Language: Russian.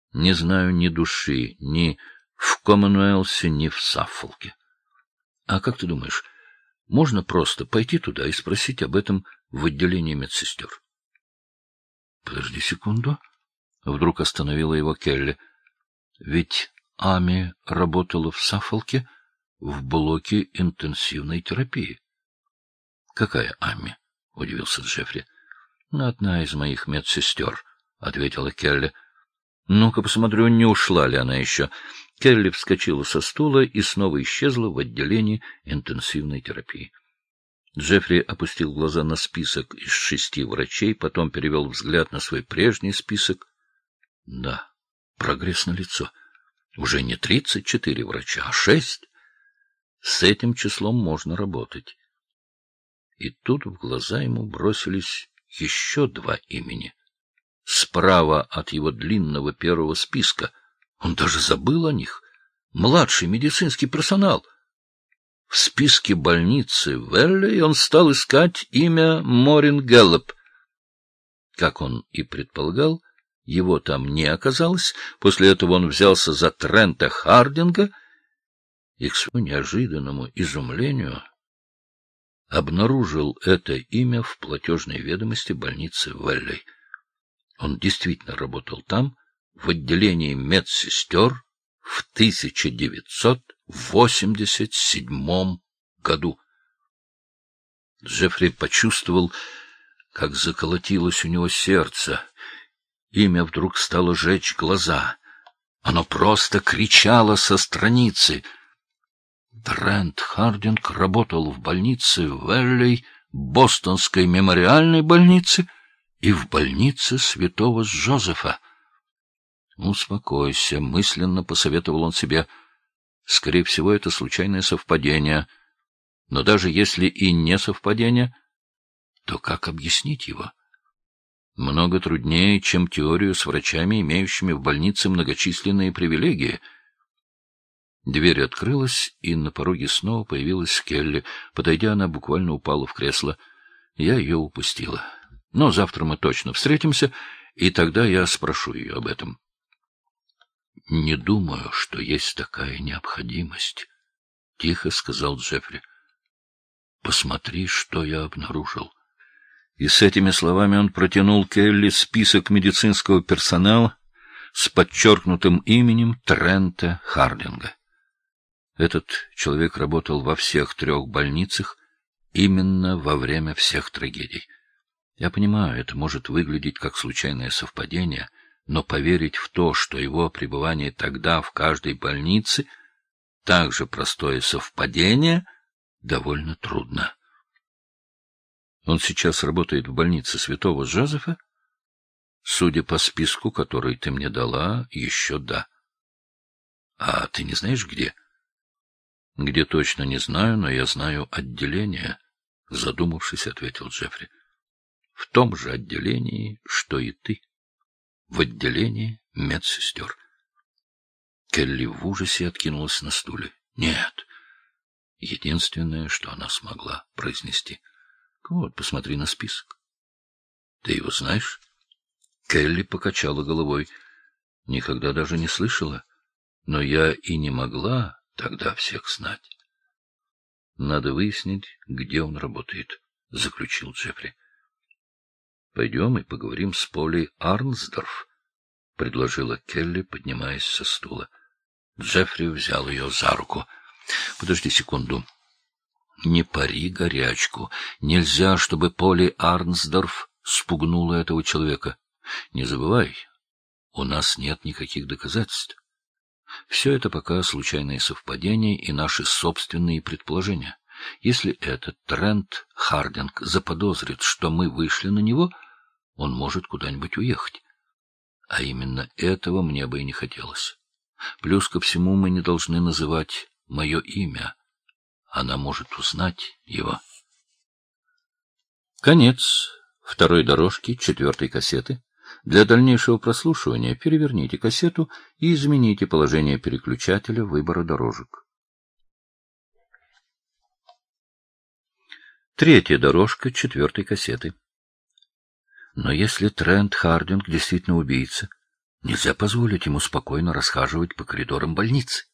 Не знаю ни души, ни в Коммонуэлсе, ни в Саффолке. А как ты думаешь, можно просто пойти туда и спросить об этом в отделении медсестер? — Подожди секунду. Вдруг остановила его Келли. Ведь Ами работала в Саффолке в блоке интенсивной терапии. — Какая Ами? — удивился Джеффри. — Одна из моих медсестер, — ответила Келли. — Ну-ка посмотрю, не ушла ли она еще. Келли вскочила со стула и снова исчезла в отделении интенсивной терапии. Джеффри опустил глаза на список из 6 врачей, потом перевел взгляд на свой прежний список. Да, прогресс налицо. Уже не 34 врача, а 6. С этим числом можно работать. И тут в глаза ему бросились еще 2 имени. Справа от его длинного первого списка. Он даже забыл о них. Младший медицинский персонал. В списке больницы Велли он стал искать имя Морин Гэллоп. Как он и предполагал, его там не оказалось. После этого он взялся за Трента Хардинга и, к своему неожиданному изумлению, обнаружил это имя в платежной ведомости больницы Велли. Он действительно работал там, в отделении медсестер, в 1987 году. Джеффри почувствовал, как заколотилось у него сердце. Имя вдруг стало жечь глаза. Оно просто кричало со страницы. Трент Хардинг работал в больнице Велли, Бостонской мемориальной больнице и в больнице Святого Джозефа. «Успокойся», — мысленно посоветовал он себе. «Скорее всего, это случайное совпадение. Но даже если и не совпадение, то как объяснить его? Много труднее, чем теорию с врачами, имеющими в больнице многочисленные привилегии». Дверь открылась, и на пороге снова появилась Келли. Подойдя, она буквально упала в кресло. Я ее упустила. Но завтра мы точно встретимся, и тогда я спрошу ее об этом. — Не думаю, что есть такая необходимость, — тихо сказал Джеффри. — Посмотри, что я обнаружил. И с этими словами он протянул Келли список медицинского персонала с подчеркнутым именем Трента Хардинга. Этот человек работал во всех 3 больницах именно во время всех трагедий. Я понимаю, это может выглядеть как случайное совпадение, но поверить в то, что его пребывание тогда в каждой больнице также простое совпадение, довольно трудно. Он сейчас работает в больнице Святого Джозефа? Судя по списку, который ты мне дала, еще да. А ты не знаешь, где? Где точно не знаю, но я знаю отделение, задумавшись, ответил Джеффри. В том же отделении, что и ты. В отделении медсестер. Келли в ужасе откинулась на стуле. Нет. Единственное, что она смогла произнести. Вот, посмотри на список. Ты его знаешь? Келли покачала головой. Никогда даже не слышала. Но я и не могла тогда всех знать. Надо выяснить, где он работает, заключил Джеффри. Пойдем и поговорим с Полли Арнсдорф, предложила Келли, поднимаясь со стула. Джеффри взял ее за руку. Подожди секунду. Не пари горячку. Нельзя, чтобы Полли Арнсдорф спугнула этого человека. Не забывай, у нас нет никаких доказательств. Все это пока случайные совпадения и наши собственные предположения. Если этот Трент Хардинг заподозрит, что мы вышли на него, он может куда-нибудь уехать. А именно этого мне бы и не хотелось. Плюс ко всему мы не должны называть мое имя. Она может узнать его. Конец 2 дорожки 4 кассеты. Для дальнейшего прослушивания переверните кассету и измените положение переключателя выбора дорожек. 3 дорожка 4 кассеты. Но если Трент Хардинг действительно убийца, Нельзя позволить ему спокойно расхаживать по коридорам больницы.